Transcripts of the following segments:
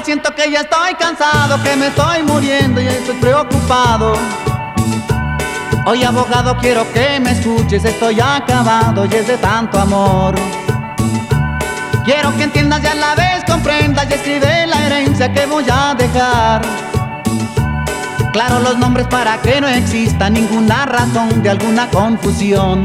siento que ya estoy cansado, que me estoy muriendo y estoy preocupado. Oye, abogado, quiero que me escuches, estoy acabado y es de tanto amor. Quiero que entiendas y a la vez comprendas y escribe la herencia que voy a dejar. Claro, los nombres para que no exista ninguna razón de alguna confusión.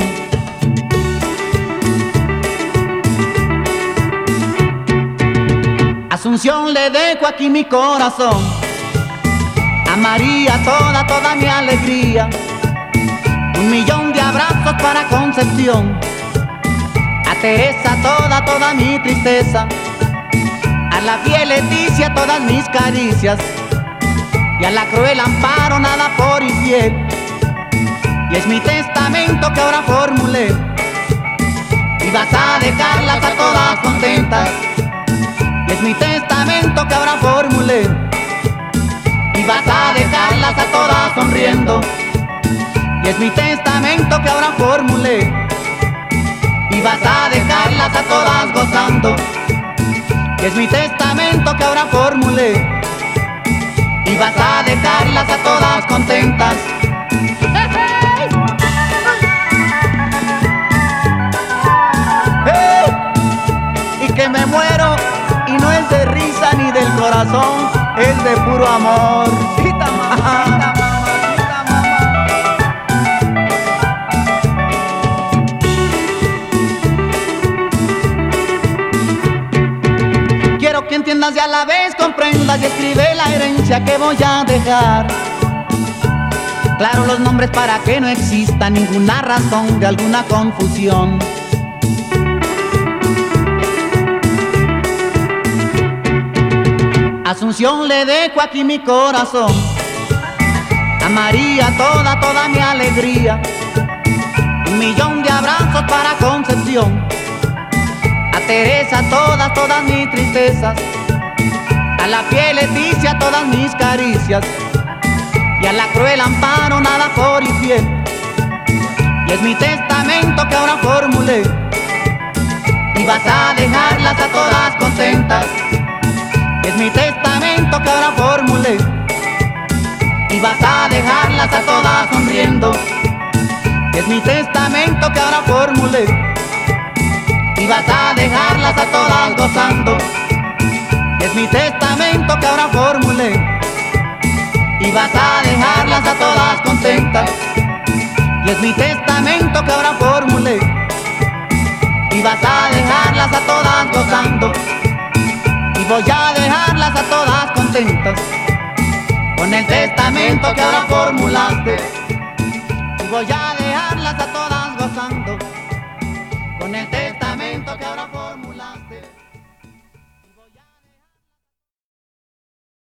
Asunción, le dejo aquí mi corazón. A María toda mi alegría. 1.000.000 de abrazos para Concepción. A Teresa toda mi tristeza. A la fiel Leticia todas mis caricias. Y a la cruel Amparo nada por infiel. Y es mi testamento que ahora formulé. Y vas a dejarlas a todas contentas. Y es mi testamento que ahora formulé. Y vas a dejarlas a todas sonriendo. Y es mi testamento que ahora formulé. Y vas a dejarlas a todas gozando. Y es mi testamento que ahora formulé. Y vas a dejarlas a todas contentas. ¡Hey! Y que me muero y no es de risa ni del corazón, es de puro amor. Mamita, mamá. Quiero que entiendas y a la vez comprendas y escribe la herencia que voy a dejar. Claro, los nombres para que no exista ninguna razón de alguna confusión. Asunción, le dejo aquí mi corazón. A María toda mi alegría. 1.000.000 de abrazos para Concepción. A Teresa todas mis tristezas. A la fiel Leticia todas mis caricias. Y a la cruel Amparo nada por infiel. Y es mi testamento que ahora formulé. Y vas a dejarlas a todas contentas. Y es mi testamento que ahora formulé. Y vas a dejarlas a todas sonriendo. Y es mi testamento que ahora formulé. Y vas a dejarlas a todas gozando. Y es mi testamento que ahora formulé. Y vas a dejarlas a todas contentas. Y es mi testamento que ahora formulé. Y vas a dejarlas a todas gozando. Y voy a dejarlas a todas contentas. Con el testamento que ahora formulaste. Y voy a dejarlas a todas